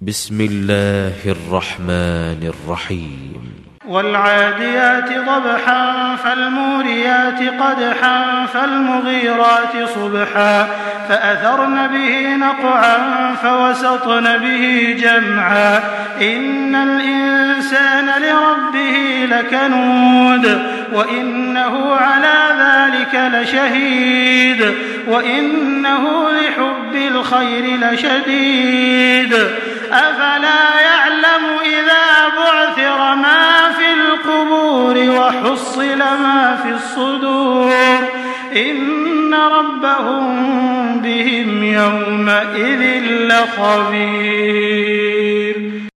بسم الله الرحمن الرحيم والعاديات ضبحا فالموريات قدحا فالمغيرات صبحا فأثرن به نقعا فوسطن به جمعا إن الإنسان لربه لكنود وإنه على ذلك لشهيد وإنه لحب الخير لشديد أفلا يعلم إذا بعثر ما في القبور وحصل ما في الصدور إن ربهم بهم يومئذ لخبير.